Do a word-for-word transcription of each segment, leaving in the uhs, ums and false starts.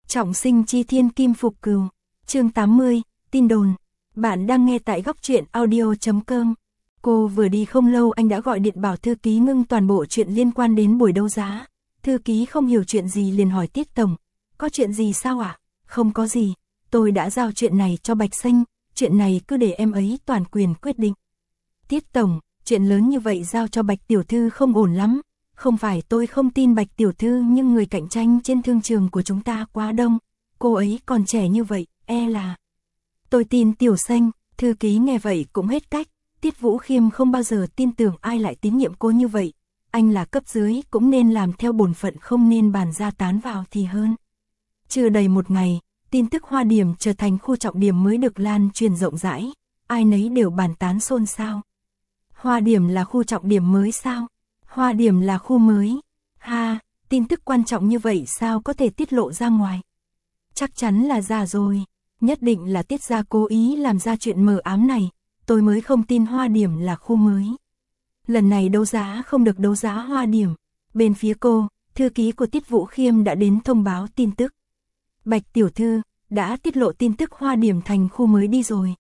Trọng sinh chi thiên kim phục cừu. Chương tám mươi, tin đồn. Bạn đang nghe tại góc truyện audio chấm com. Cô vừa đi không lâu anh đã gọi điện bảo thư ký ngưng toàn bộ chuyện liên quan đến buổi đấu giá. Thư ký không hiểu chuyện gì liền hỏi Tiết Tổng. Có chuyện gì sao ạ? À? Không có gì. Tôi đã giao chuyện này cho Bạch Xanh. Chuyện này cứ để em ấy toàn quyền quyết định. Tiết Tổng, chuyện lớn như vậy giao cho Bạch Tiểu Thư không ổn lắm. Không phải tôi không tin Bạch Tiểu Thư, nhưng người cạnh tranh trên thương trường của chúng ta quá đông. Cô ấy còn trẻ như vậy, e là... Tôi tin Tiểu Xanh. Thư ký nghe vậy cũng hết cách. Tiết Vũ Khiêm không bao giờ tin tưởng ai lại tín nhiệm cô như vậy. Anh là cấp dưới cũng nên làm theo bổn phận, không nên bàn ra tán vào thì hơn. Chưa đầy một ngày, tin tức Hoa Điểm trở thành khu trọng điểm mới được lan truyền rộng rãi. Ai nấy đều bàn tán xôn xao. Hoa Điểm là khu trọng điểm mới sao? Hoa Điểm là khu mới. Ha, tin tức quan trọng như vậy sao có thể tiết lộ ra ngoài? Chắc chắn là giả rồi. Nhất định là Tiết gia cố ý làm ra chuyện mờ ám này. Tôi mới không tin Hoa Điểm là khu mới. Lần này đấu giá không được đấu giá Hoa Điểm. Bên phía cô, thư ký của Tiết Vũ Khiêm đã đến thông báo tin tức. Bạch Tiểu Thư đã tiết lộ tin tức Hoa Điểm thành khu mới đi rồi.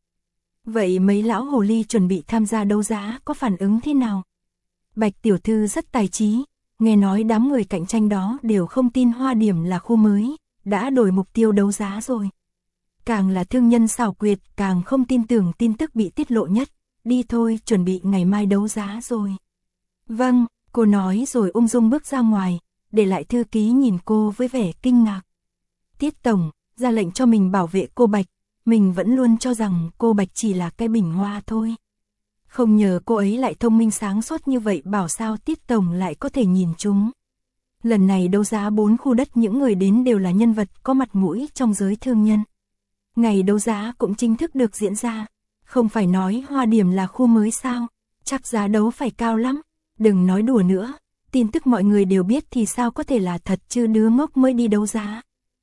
Vậy mấy lão hồ ly chuẩn bị tham gia đấu giá có phản ứng thế nào? Bạch Tiểu Thư rất tài trí. Nghe nói đám người cạnh tranh đó đều không tin Hoa Điểm là khu mới, đã đổi mục tiêu đấu giá rồi. Càng là thương nhân xảo quyệt, càng không tin tưởng tin tức bị tiết lộ nhất. Đi thôi, chuẩn bị ngày mai đấu giá rồi. Vâng, cô nói rồi ung dung bước ra ngoài, để lại thư ký nhìn cô với vẻ kinh ngạc. Tiết Tổng ra lệnh cho mình bảo vệ cô Bạch, mình vẫn luôn cho rằng cô Bạch chỉ là cái bình hoa thôi. Không ngờ cô ấy lại thông minh sáng suốt như vậy, bảo sao Tiết Tổng lại có thể nhìn chúng. Lần này đấu giá bốn khu đất, những người đến đều là nhân vật có mặt mũi trong giới thương nhân. Ngày đấu giá cũng chính thức được diễn ra. Không phải nói Hoa Điểm là khu mới sao? Chắc giá đấu phải cao lắm. Đừng nói đùa nữa. Tin tức mọi người đều biết thì sao có thể là thật chứ, đứa ngốc mới đi đấu giá.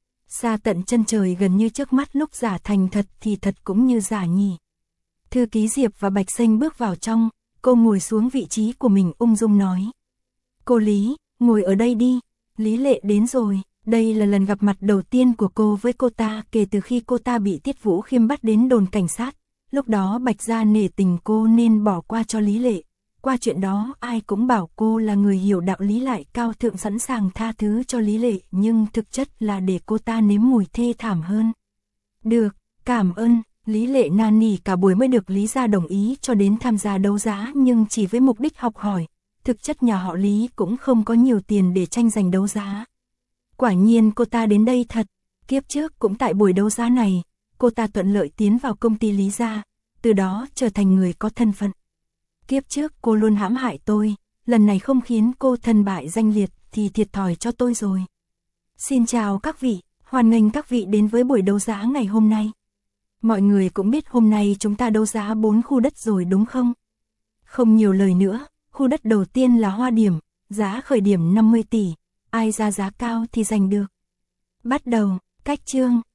Xa tận chân trời gần như trước mắt, lúc giả thành thật thì thật cũng như giả nhỉ. Thư ký Diệp và Bạch Xanh bước vào trong. Cô ngồi xuống vị trí của mình ung dung nói. Cô Lý, ngồi ở đây đi. Lý Lệ đến rồi. Đây là lần gặp mặt đầu tiên của cô với cô ta kể từ khi cô ta bị Tiết Vũ Khiêm bắt đến đồn cảnh sát. Lúc đó Bạch gia nể tình cô nên bỏ qua cho Lý Lệ. Qua chuyện đó ai cũng bảo cô là người hiểu đạo lý lại cao thượng, sẵn sàng tha thứ cho Lý Lệ, nhưng thực chất là để cô ta nếm mùi thê thảm hơn. Được, cảm ơn. Lý Lệ năn nỉ cả buổi mới được Lý gia đồng ý cho đến tham gia đấu giá, nhưng chỉ với mục đích học hỏi. Thực chất nhà họ Lý cũng không có nhiều tiền để tranh giành đấu giá. Quả nhiên cô ta đến đây thật. Kiếp trước cũng tại buổi đấu giá này, cô ta thuận lợi tiến vào công ty Lý gia, từ đó trở thành người có thân phận. Kiếp trước cô luôn hãm hại tôi, lần này không khiến cô thân bại danh liệt thì thiệt thòi cho tôi rồi. Xin chào các vị, hoan nghênh các vị đến với buổi đấu giá ngày hôm nay. Mọi người cũng biết hôm nay chúng ta đấu giá bốn khu đất rồi đúng không? Không nhiều lời nữa, khu đất đầu tiên là Hoa Điểm, giá khởi điểm năm mươi tỷ, ai ra giá cao thì giành được. Bắt đầu, cách chương.